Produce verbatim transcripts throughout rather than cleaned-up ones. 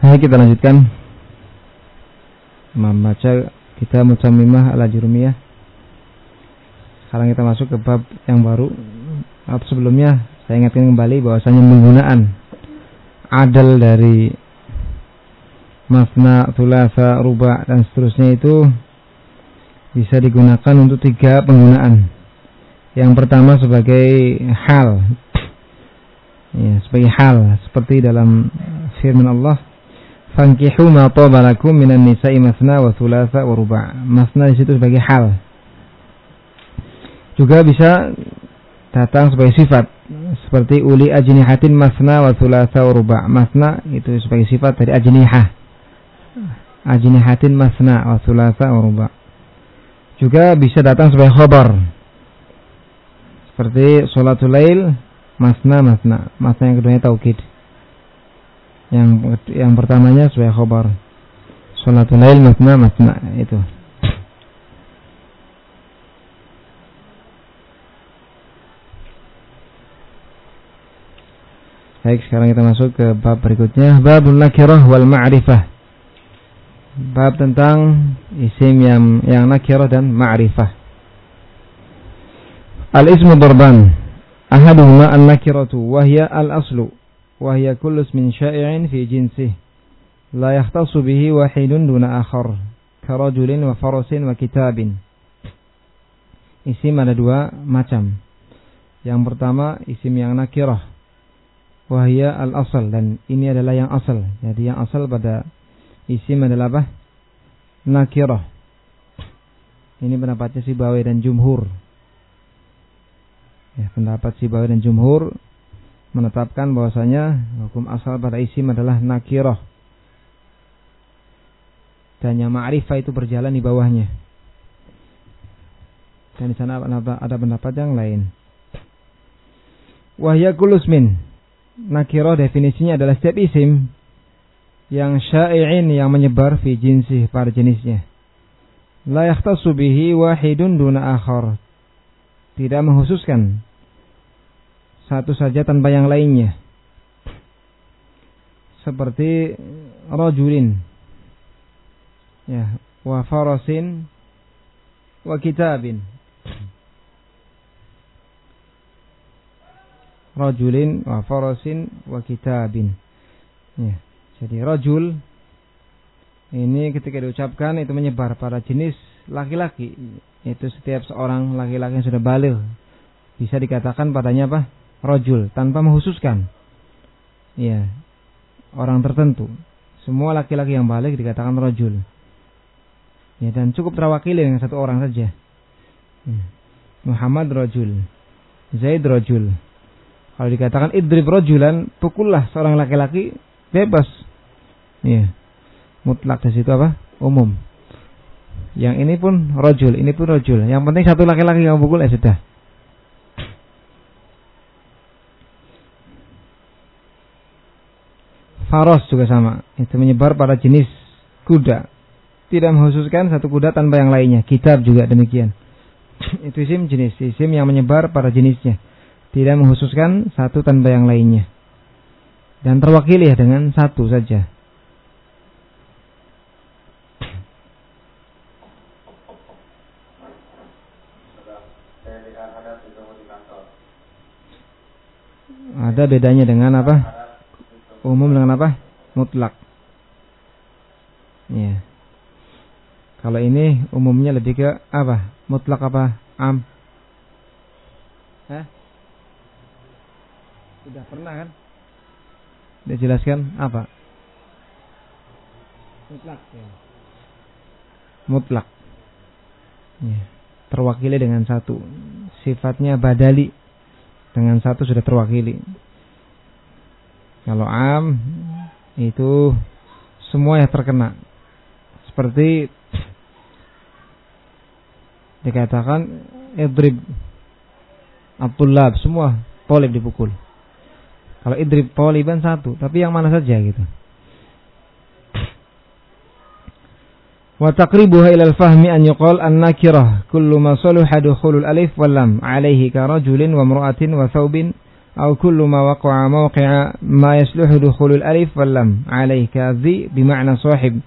Nah, kita lanjutkan membaca kita Mutammimah al-Ajrumiyah. Sekarang kita masuk ke bab yang baru. Bab sebelumnya saya ingatkan kembali bahwasanya penggunaan adal dari masna, thulatsa, ruba' dan seterusnya itu bisa digunakan untuk tiga penggunaan. Yang pertama sebagai hal, ya, sebagai hal seperti dalam firman Allah, fankihu ma taba lakum minan nisa'i masna wa thulatsa wa ruba'. Masna di situ sebagai hal. Juga bisa datang sebagai sifat seperti uli ajnihatin masna wa thulatsa wa ruba'. Masna itu sebagai sifat dari ajnihah. Ajnihatin masna wa thulatsa wa ruba'. Juga bisa datang sebagai khabar seperti sholatul lail masna masna. Masna yang keduanya taukid. Yang yang pertamanya sebagai khabar. Sholatul lail masna masna itu. Baik, sekarang kita masuk ke bab berikutnya, babun nakirah wal ma'rifah. Bab tentang isim yang yang nakirah dan ma'rifah. Al-ismu darban. Ahaduhuma an-nakiratu wa hiya al-aslu wa hiya kullu ismin sya'i'in fi jinsih la yahtassu bihi wahidun duna akhar ka rajulin wa farasin wa kitabin. Isim ada dua macam. Yang pertama isim yang nakirah, wahia al-asal, dan ini adalah yang asal. Jadi yang asal pada isim adalah apa? Nakirah. Ini pendapatnya Sibawi dan jumhur. Ya, pendapat Sibawi dan jumhur menetapkan bahwasanya hukum asal pada isim adalah nakirah. Dan yang ma'rifah itu berjalan di bawahnya. Dan di sana ada pendapat yang lain. Wahia kullu ismin. Nakirah definisinya adalah setiap isim yang sya'i'in, yang menyebar fi jinsih, pada jenisnya. La yakhtassu bihi wahidun duna akhar. Tidak menghususkan satu saja tanpa yang lainnya. Seperti rajulin, ya, wa farasin wa kitabin. Rajulin wa farasin wa kitabin. Ya, jadi rajul ini ketika diucapkan itu menyebar pada jenis laki-laki. Itu setiap seorang laki-laki yang sudah baligh bisa dikatakan padanya apa? Rajul, tanpa menghususkan ya orang tertentu. Semua laki-laki yang baligh dikatakan rajul. Ya, dan cukup terwakili dengan satu orang saja. Ya. Muhammad rajul, Zaid rajul. Kalau dikatakan idrib rajulan, pukullah seorang laki-laki, bebas. Iya. Mutlak di situ apa? Umum. Yang ini pun rajul, ini pun rajul. Yang penting satu laki-laki yang pukul, ya sudah. Faros juga sama. Itu menyebar pada jenis kuda. Tidak menghususkan satu kuda tanpa yang lainnya. Kitab juga demikian. Itu isim jenis, isim yang menyebar pada jenisnya. Tidak menghususkan satu tanpa yang lainnya. Dan terwakili ya dengan satu saja. Ada bedanya dengan apa? Umum dengan apa? Mutlak. Ya. Kalau ini umumnya lebih ke apa? Mutlak apa? Am. Hah? Sudah pernah kan? Dijelaskan apa? Mutlak. Ya. Mutlak. Ya. Terwakili dengan satu. Sifatnya badali. Dengan satu sudah terwakili. Kalau am itu semua yang terkena. Seperti dikatakan idrib Abdullah, semua polib dipukul. Kalau idrib poliban satu, tapi yang mana saja gitu. Wa taqribuha ila al-fahmi an yuqal an-nakirah kullu ma saluha dukhulul alif wal lam alayhi ka rajulin wa imra'atin wa thawbin Au kullu ma waqa'a mawqi'a ma yasluhu dukhulul alif wal lam alaihi kadhi bima'na sahib.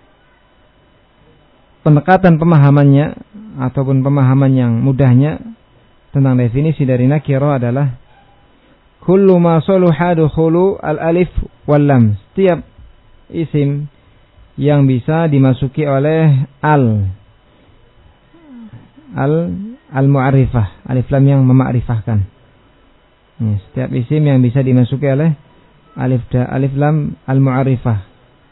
Pendekatan pemahamannya ataupun pemahaman yang mudahnya tentang definisi dari nakirah adalah kullu ma saluha dukhulu al alif wal lam. Setiap isim yang bisa dimasuki oleh al al al mu'arifah, alif lam yang memakrifahkan. Ya, setiap isim yang bisa dimasuki oleh alif da alif lam al mu'arifah.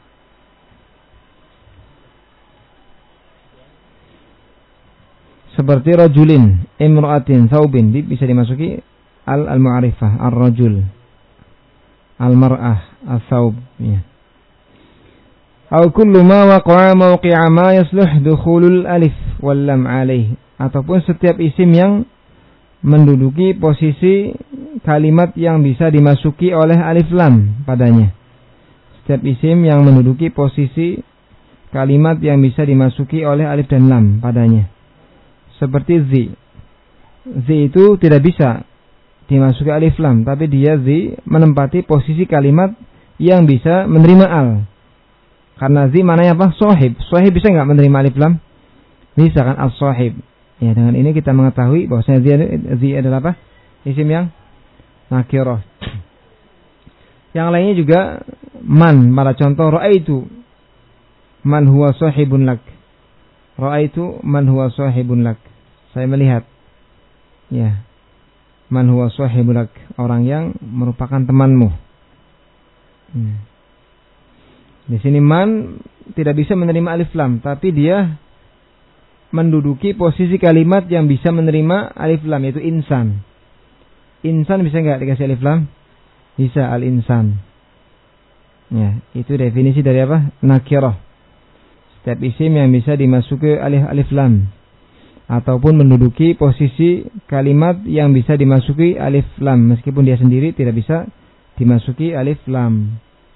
Seperti rajulin, imra'atin, thawbin, bisa dimasuki al al mu'arifah, ar-rajul, al mar'ah, as-thawb. Ya. Au kullu ma waqa'a mawqi'a ma yasluh dukhulul alif wal lam alaih. Ataupun setiap isim yang menduduki posisi kalimat yang bisa dimasuki oleh alif lam padanya. Setiap isim yang menduduki posisi kalimat yang bisa dimasuki oleh alif dan lam padanya. Seperti zi. Zi itu tidak bisa dimasuki alif lam, tapi dia zi menempati posisi kalimat yang bisa menerima al. Karena zi mananya apa? Sahib. Sahib bisa enggak menerima alif lam? Bisa kan, as-sahib. Ya, dengan ini kita mengetahui bahwasanya zi, zi adalah apa? Isim yang nakirah. Yang lainnya juga man, pada contoh ra'aitu man huwa sahibun lak. Ra'aitu man huwa sahibun lak. Saya melihat. Ya. Man huwa sahibun lak, orang yang merupakan temanmu. Hmm. Di sini man tidak bisa menerima alif lam, tapi dia menduduki posisi kalimat yang bisa menerima alif lam, yaitu insan. Insan bisa enggak dikasih alif lam? Bisa, al-insan. Ya, itu definisi dari apa? Nakirah. Setiap isim yang bisa dimasuki alif alif lam ataupun menduduki posisi kalimat yang bisa dimasuki alif lam, meskipun dia sendiri tidak bisa dimasuki alif lam.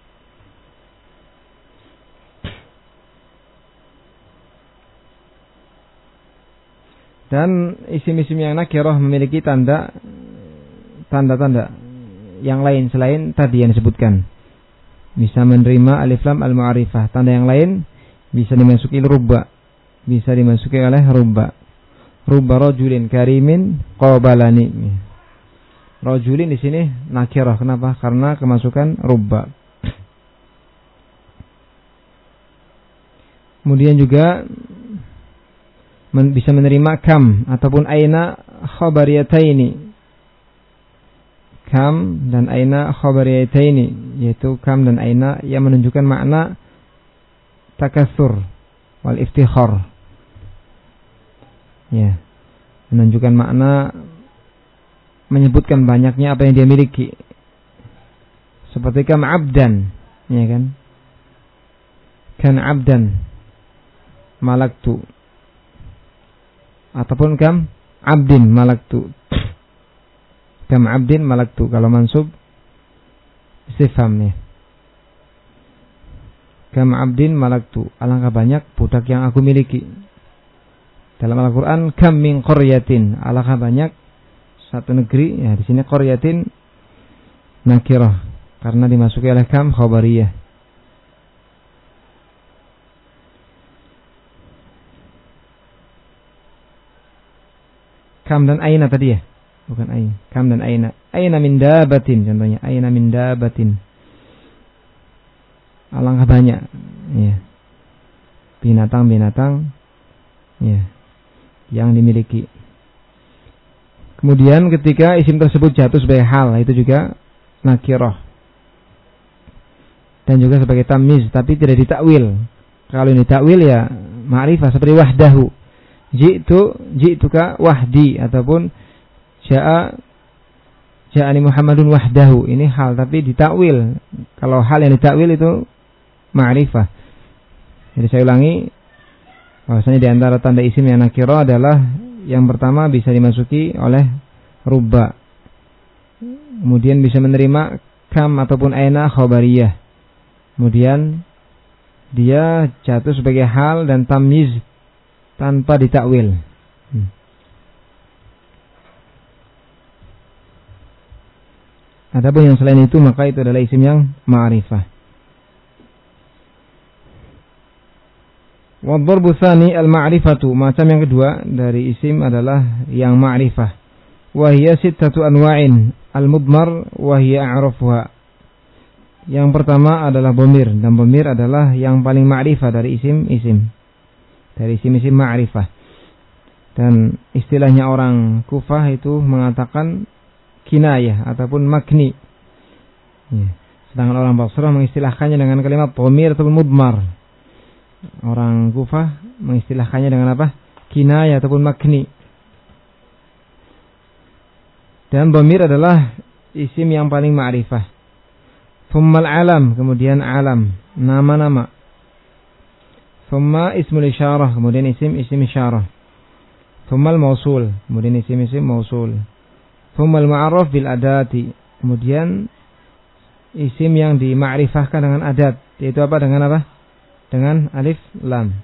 Dan isim-isim yang nakirah memiliki tanda tanda-tanda yang lain selain tadi yang disebutkan. Bisa menerima alif lam al mu'arifah. Tanda yang lain bisa dimasuki rubba, bisa dimasuki oleh rubba. Rubba rajulin karimin qabalani. Rajulin di sini nakirah. Kenapa? Karena kemasukan rubba. Kemudian juga Men, bisa menerima kam ataupun aina khabariyataini. Kam dan aina khabariyataini, yaitu kam dan aina yang menunjukkan makna takatsur wal iftikhar. Ya, menunjukkan makna menyebutkan banyaknya apa yang dia miliki. Seperti kam abdan, ya kan? Kan abdan malaktu. Ataupun kam abdin malaktu. Kam abdin malaktu kalau mansub istifhamnya. Kam abdin malaktu, alangkah banyak budak yang aku miliki. Dalam Al-Qur'an kam min qaryatin, alangkah banyak satu negeri. Ya, di sini qaryatin nakirah karena dimasuki oleh kam khabariyah. Kam dan aina tadi ya, bukan ain. Kam dan aina. Aina min dabatin contohnya. Aina min dabatin. Alangkah banyak, ya, binatang-binatang, ya, yang dimiliki. Kemudian ketika isim tersebut jatuh sebagai hal, itu juga nakirah. Dan juga sebagai tamyiz, tapi tidak ditakwil. Kalau ini takwil ya ma'rifah, seperti wahdahu. Jitu, jituka wahdi, ataupun ja'a ja'ani Muhammadun wahdahu. Ini hal tapi ditakwil. Kalau hal yang ditakwil itu ma'rifah. Jadi saya ulangi, bahwasanya di antara tanda isim yang nakirah adalah yang pertama bisa dimasuki oleh rubba. Kemudian bisa menerima kam ataupun aina khabariyah. Kemudian dia jatuh sebagai hal dan tamyiz tanpa ditakwil. Hmm. Adapun yang selain itu maka itu adalah isim yang ma'rifah. Wa dharbu tsani al-ma'rifatu, macam yang kedua dari isim adalah yang ma'rifah. Wa hiya sittatu anwa'in al-mudmar wa hiya a'rafuha. Yang pertama adalah dhamir, dan dhamir adalah yang paling ma'rifah dari isim-isim. Dari isim-isim ma'rifah. Dan istilahnya orang Kufah itu mengatakan kinayah ataupun magni. Ya. Sedangkan orang Basrah mengistilahkannya dengan kalimat dhamir ataupun mudmar. Orang Kufah mengistilahkannya dengan apa? Kinayah ataupun magni. Dan dhamir adalah isim yang paling ma'rifah. Thummal alam, kemudian alam, nama-nama. Thumma ismul isyarah, kemudian isim isim isyarah. Thummal mausul, kemudian isim isim mausul. Thummal ma'arraf bil adati, kemudian isim yang dima'rifahkan dengan adat, yaitu apa? Dengan apa? Dengan alif lam.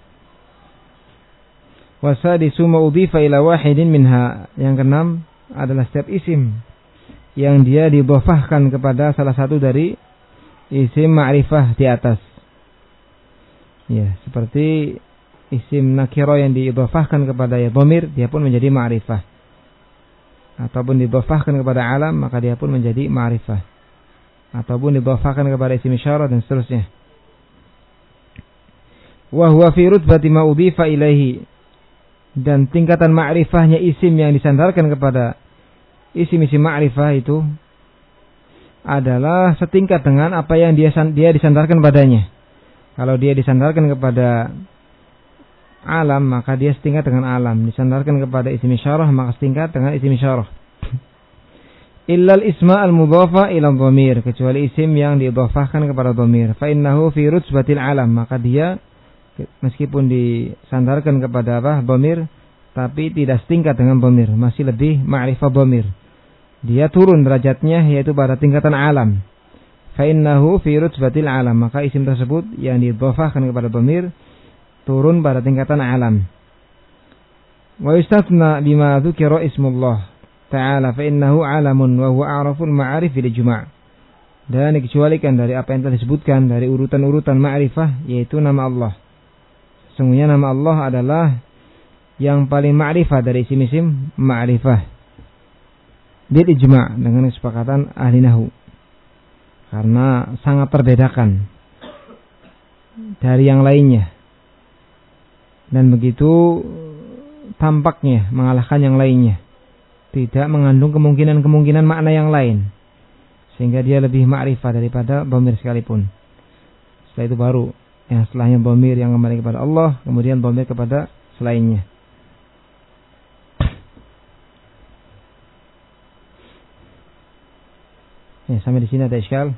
Wasadisu ma'udhifa ila wahidin minha, yang keenam adalah setiap isim yang dia didhofahkan kepada salah satu dari isim ma'rifah di atas. Ya, seperti isim nakira yang diidhofahkan kepada ya dhamir, dia pun menjadi ma'rifah. Ataupun didhofahkan kepada alam, maka dia pun menjadi ma'rifah. Ataupun didhofahkan kepada isim isyarah dan seterusnya. Wa huwa fi rutbati ma udhifa ilaihi, dan tingkatan ma'rifahnya isim yang disandarkan kepada isim-isim ma'rifah itu adalah setingkat dengan apa yang dia dia disandarkan padanya. Kalau dia disandarkan kepada alam, maka dia setingkat dengan alam. Disandarkan kepada isim isyarah, maka setingkat dengan isim isyarah. Illal isma al-mudhafa ila dhamir, kecuali isim yang diidhafahkan kepada dhamir. Fa innahu fi rutbatil alam, maka dia meskipun disandarkan kepada apa? Dhamir, tapi tidak setingkat dengan dhamir, masih lebih ma'rifah dhamir. Dia turun derajatnya yaitu pada tingkatan alam. Fa innahu fi rutbatil alam, maka isim tersebut yang diidhafahkan kepada dhamir turun pada tingkatan alam. Wa yustathna bima dzukira ismullah ta'ala fa innahu alamun wa huwa a'raful ma'arif bil ijma'. Dan dikecualikan dari apa yang telah disebutkan dari urutan-urutan ma'rifah, yaitu nama Allah. Sesungguhnya nama Allah adalah yang paling ma'rifah dari isim-isim ma'rifah bil ijma', dengan kesepakatan ahli nahwu. Karena sangat terbedakan dari yang lainnya. Dan begitu tampaknya mengalahkan yang lainnya. Tidak mengandung kemungkinan-kemungkinan makna yang lain. Sehingga dia lebih ma'rifah daripada dhamir sekalipun. Setelah itu baru yang setelahnya dhamir yang kembali kepada Allah, kemudian dhamir kepada selainnya. Ya, sampai di sini ada iskal.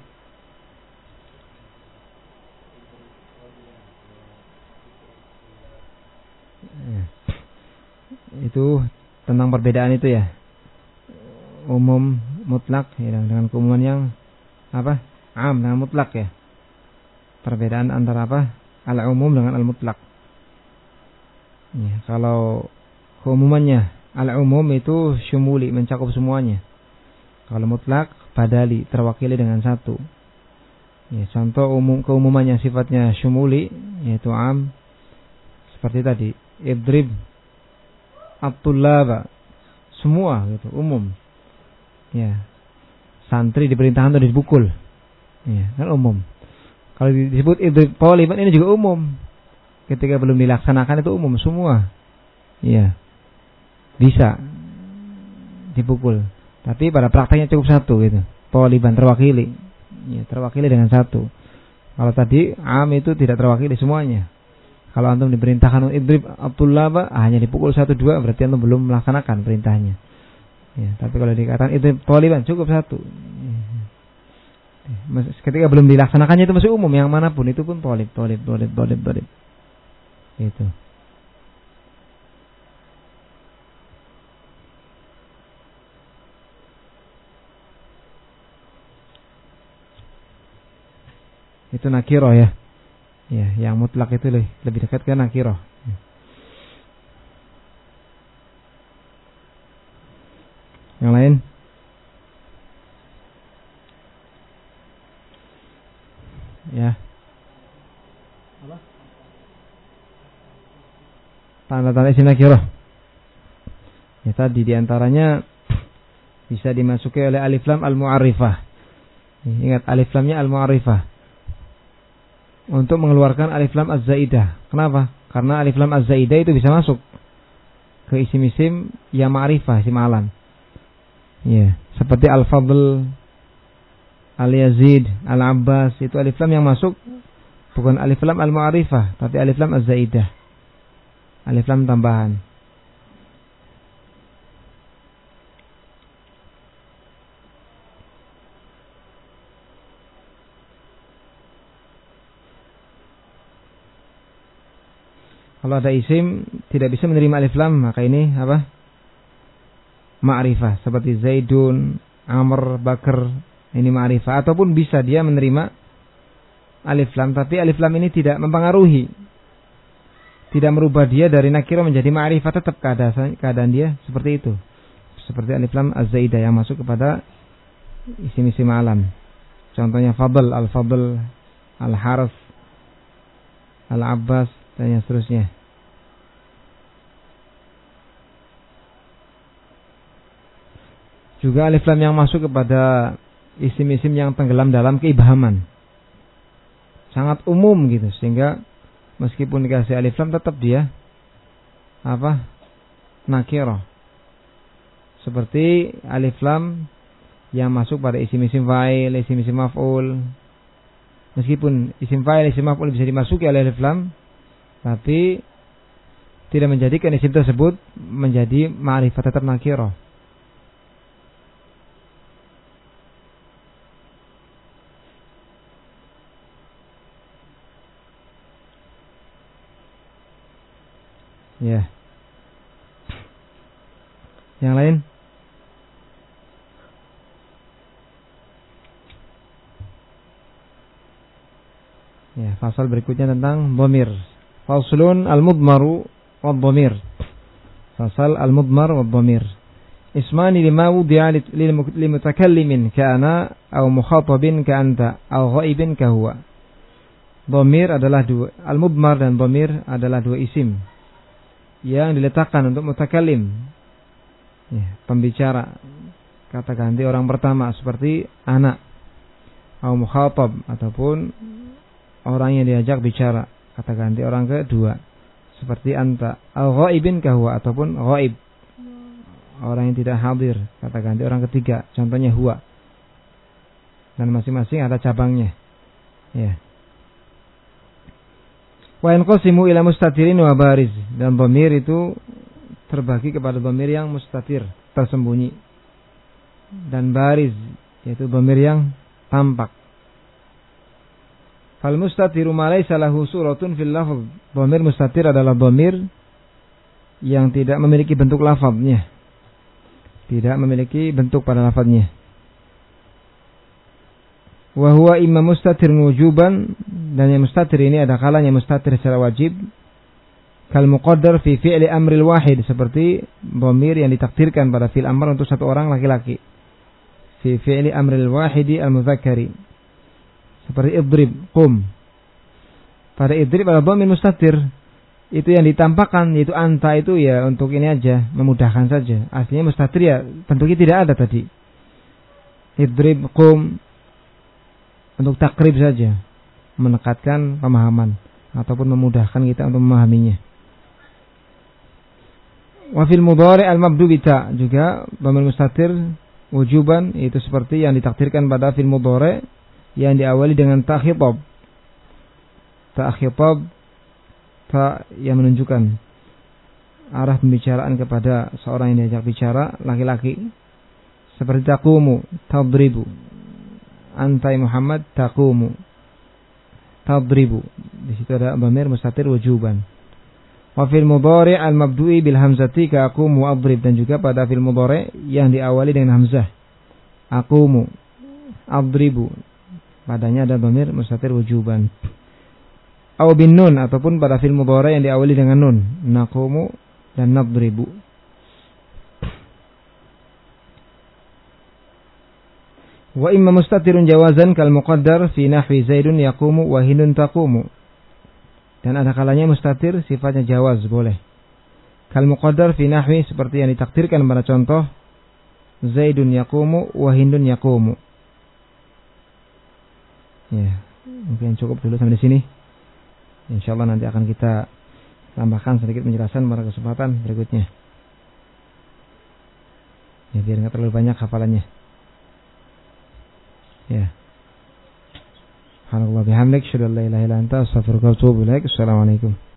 Ya. Itu tentang perbedaan itu ya. Umum mutlak ya, dengan keumuman yang apa? Am dengan mutlak ya. Perbedaan antara apa? Al-umum dengan al-mutlak. Ya, kalau keumumannya al-umum itu syumuli, mencakup semuanya. Kalau mutlak badali, terwakili dengan satu. Ya, contoh umum keumumannya sifatnya syumuli, yaitu am, seperti tadi, idrib at-tullaba, semua gitu, umum. Ya, santri diperintahkan untuk dipukul, ya, kan umum. Kalau disebut idrib taliban, ini juga umum. Ketika belum dilaksanakan itu umum semua. Ya, bisa dipukul. Tapi pada prakteknya cukup satu gitu. Taliban terwakili. Ya, terwakili dengan satu. Kalau tadi am itu tidak terwakili semuanya. Kalau antum diperintahkan idrib at-tullaba, hanya dipukul satu dua, berarti antum belum melaksanakan perintahnya. Ya, tapi kalau dikatakan idrib taliban cukup satu. Ya. Ketika belum dilaksanakannya itu masih umum, yang manapun itu pun talib, talib, talib, talib, talib. Itu. Itu nakiroh ya. Ya, yang mutlak itu lebih, lebih dekat ke nakiroh. Ya. Yang lain? Tanda-tanda isim nakirah. Ya tadi diantaranya bisa dimasuki oleh alif lam al-mu'arifah. Ingat alif lamnya al-mu'arifah. Untuk mengeluarkan alif lam az-zaidah. Kenapa? Karena alif lam az-zaidah itu bisa masuk ke isim-isim yang ma'rifah, isim alam. Ya, seperti al-fadl, al-yazid, al-abbas, itu alif lam yang masuk bukan alif lam al-mu'arifah, tapi alif lam az-zaidah. Alif lam tambahan. Kalau ada isim tidak bisa menerima alif lam, maka ini apa? Ma'rifah, seperti Zaidun, Amr, Bakr, ini ma'rifah. Ataupun bisa dia menerima alif lam, tapi alif lam ini tidak mempengaruhi, tidak merubah dia dari nakirah menjadi ma'rifah, tetap keadaan, keadaan dia seperti itu. Seperti alif lam az-zaidah yang masuk kepada isim-isim alam. Contohnya fadl, al-fadl, al-harf, al-abbas, dan yang seterusnya. Juga alif lam yang masuk kepada isim-isim yang tenggelam dalam keibhaman. Sangat umum gitu, sehingga meskipun dikasih alif lam tetap dia apa? Nakirah. Seperti alif lam yang masuk pada isim-isim fa'il, isim-isim maf'ul. Meskipun isim fa'il, isim maf'ul bisa dimasuki oleh alif lam, tapi tidak menjadikan isim tersebut menjadi ma'rifah, tetap nakirah. Ya. Yang lain? Ya, fasal berikutnya tentang dhamir. Faslun al-mudmaru wad-dhamir. Fasal al-mudmar wad-dhamir. Ismani lima wudi'a limutakallimin ka'ana au mukhatabin ka'anta au ghaibin kahuwa. Dhamir adalah dua, al-mudmar dan dhamir adalah dua isim yang diletakkan untuk mutakallim, ya, pembicara, kata ganti orang pertama seperti anak, au mukhatab ataupun orang yang diajak bicara, kata ganti orang kedua seperti anta, au ghaibin kahwa ataupun ghaib, orang yang tidak hadir, kata ganti orang ketiga, contohnya huwa. Dan masing-masing ada cabangnya. Ya. Wa yanqasimu ila mustatirin wa bariz, dan dhamir itu terbagi kepada dhamir yang mustatir, tersembunyi, dan bariz, yaitu dhamir yang tampak. Fal mustatiru ma laysa lahu suratun fil lafz. Dhamir mustatir adalah dhamir yang tidak memiliki bentuk lafaznya, tidak memiliki bentuk pada lafaznya. Wa huwa imma mustatir wujuban, dan yang mustatir ini ada kalanya mustatir secara wajib, kal muqaddar fi fi'li amril wahid, seperti dhamir yang ditakdirkan pada fi'il amr untuk satu orang laki-laki, fi fi'li amril wahidi al-mudzakkari, seperti idrib, qum. Pada idrib pada dhamir mustatir, itu yang ditampakkan yaitu anta, itu ya untuk ini aja, memudahkan saja. Aslinya mustatir ya bentuknya tidak ada tadi. Idrib, qum, untuk takrib saja, menekatkan pemahaman ataupun memudahkan kita untuk memahaminya. Wa fil mudhari' al-mabdu bi ta, juga dhamir mustatir wujuban, itu seperti yang ditakdirkan pada fil mudhari' yang diawali dengan ta khitab. Ta khitab, ta yang menunjukkan arah pembicaraan kepada seorang yang diajak bicara, laki-laki, seperti taqumu, tadribu, antai Muhammad taqumu, tadribu. Di situ ada dhamir mustatir wujuban. Wa fil mudhari' al-mabdu'i bil hamzati ka aqumu adrib, dan juga pada fil mudhari' yang diawali dengan hamzah, aqumu, adribu, padanya ada dhamir mustatir wujuban. Aw bin nun, ataupun pada fil mudhari' yang diawali dengan nun, naqumu dan nadribu. Wa imma mustatirun jawazan kal muqaddar fi nahwi zaidun yaqumu wa hindun taqumu. Dan ada kalanya mustatir sifatnya jawaz, boleh. Kal muqaddar fi nahwi, seperti yang ditakdirkan pada contoh Zaidun yaqumu wa Hindun yaqumu. Ya, mungkin cukup dulu sampai di sini. Insyaallah nanti akan kita tambahkan sedikit penjelasan pada kesempatan berikutnya. Ya, biar enggak terlalu banyak hafalannya. Ya. Subhanallah bihamdik, syada la ilaha illa anta, astaghfiruka wa atubu ilaik. Assalamualaikum.